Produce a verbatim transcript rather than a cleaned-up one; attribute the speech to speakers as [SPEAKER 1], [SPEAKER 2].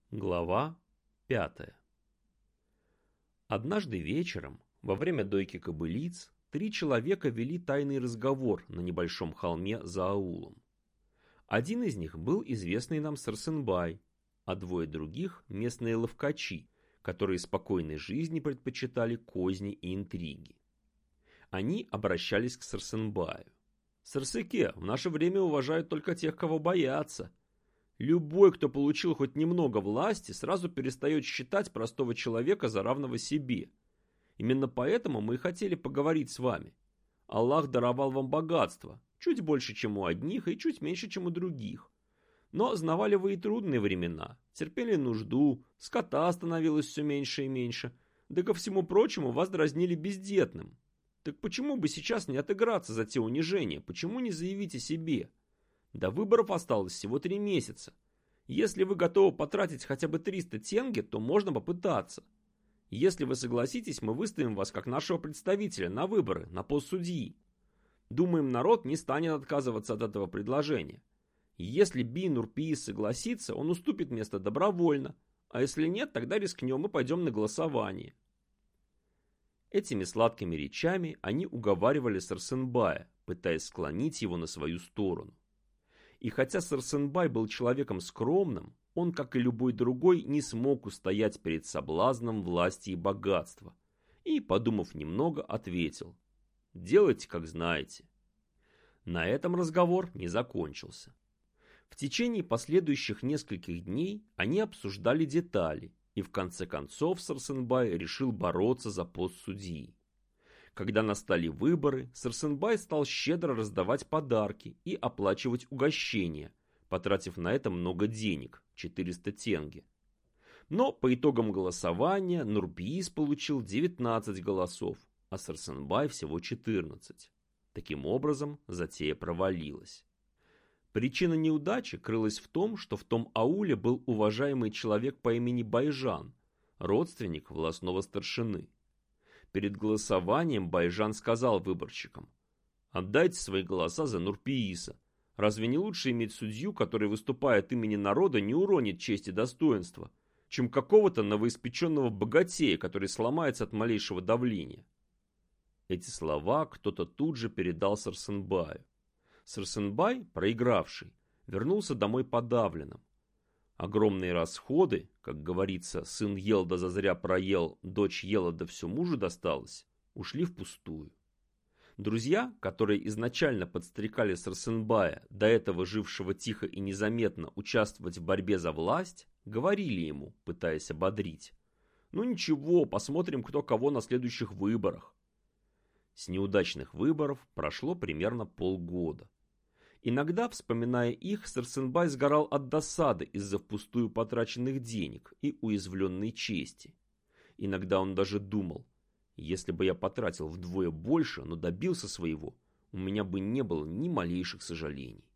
[SPEAKER 1] Глава пятая. Однажды вечером, во время дойки кобылиц, три человека вели тайный разговор на небольшом холме за аулом. Один из них был известный нам Сарсенбай, а двое других – местные ловкачи, которые спокойной жизни предпочитали козни и интриги. Они обращались к Сарсенбаю. «Сарсеке, в наше время уважают только тех, кого боятся. Любой, кто получил хоть немного власти, сразу перестает считать простого человека за равного себе. Именно поэтому мы и хотели поговорить с вами. Аллах даровал вам богатство, чуть больше, чем у одних, и чуть меньше, чем у других. Но знавали вы и трудные времена, терпели нужду, скота становилось все меньше и меньше, да ко всему прочему вас дразнили бездетным. Так почему бы сейчас не отыграться за те унижения, почему не заявить о себе? До выборов осталось всего три месяца. Если вы готовы потратить хотя бы триста тенге, то можно попытаться. Если вы согласитесь, мы выставим вас как нашего представителя на выборы, на пост судьи. Думаем, народ не станет отказываться от этого предложения. Если Би Нурпиис согласится, он уступит место добровольно, а если нет, тогда рискнем и пойдем на голосование». Этими сладкими речами они уговаривали Сарсенбая, пытаясь склонить его на свою сторону. И хотя Сарсенбай был человеком скромным, он, как и любой другой, не смог устоять перед соблазном власти и богатства. И, подумав немного, ответил: «Делайте, как знаете». На этом разговор не закончился. В течение последующих нескольких дней они обсуждали детали, и в конце концов Сарсенбай решил бороться за пост судьи. Когда настали выборы, Сарсенбай стал щедро раздавать подарки и оплачивать угощения, потратив на это много денег – четыреста тенге. Но по итогам голосования Нурпиис получил девятнадцать голосов, а Сарсенбай всего четырнадцать. Таким образом, затея провалилась. Причина неудачи крылась в том, что в том ауле был уважаемый человек по имени Байжан, родственник волостного старшины. Перед голосованием Байжан сказал выборщикам: «Отдайте свои голоса за Нурпииса. Разве не лучше иметь судью, который, выступая от имени народа, не уронит честь и достоинства, чем какого-то новоиспеченного богатея, который сломается от малейшего давления?» Эти слова кто-то тут же передал Сарсенбаю. Сарсенбай, проигравший, вернулся домой подавленным. Огромные расходы, как говорится, сын ел да зазря проел, дочь ела да все мужу досталось, ушли впустую. Друзья, которые изначально подстрекали Сарсенбая, до этого жившего тихо и незаметно, участвовать в борьбе за власть, говорили ему, пытаясь ободрить: «Ну ничего, посмотрим, кто кого на следующих выборах». С неудачных выборов прошло примерно полгода. Иногда, вспоминая их, Сарсенбай сгорал от досады из-за впустую потраченных денег и уязвленной чести. Иногда он даже думал: если бы я потратил вдвое больше, но добился своего, у меня бы не было ни малейших сожалений.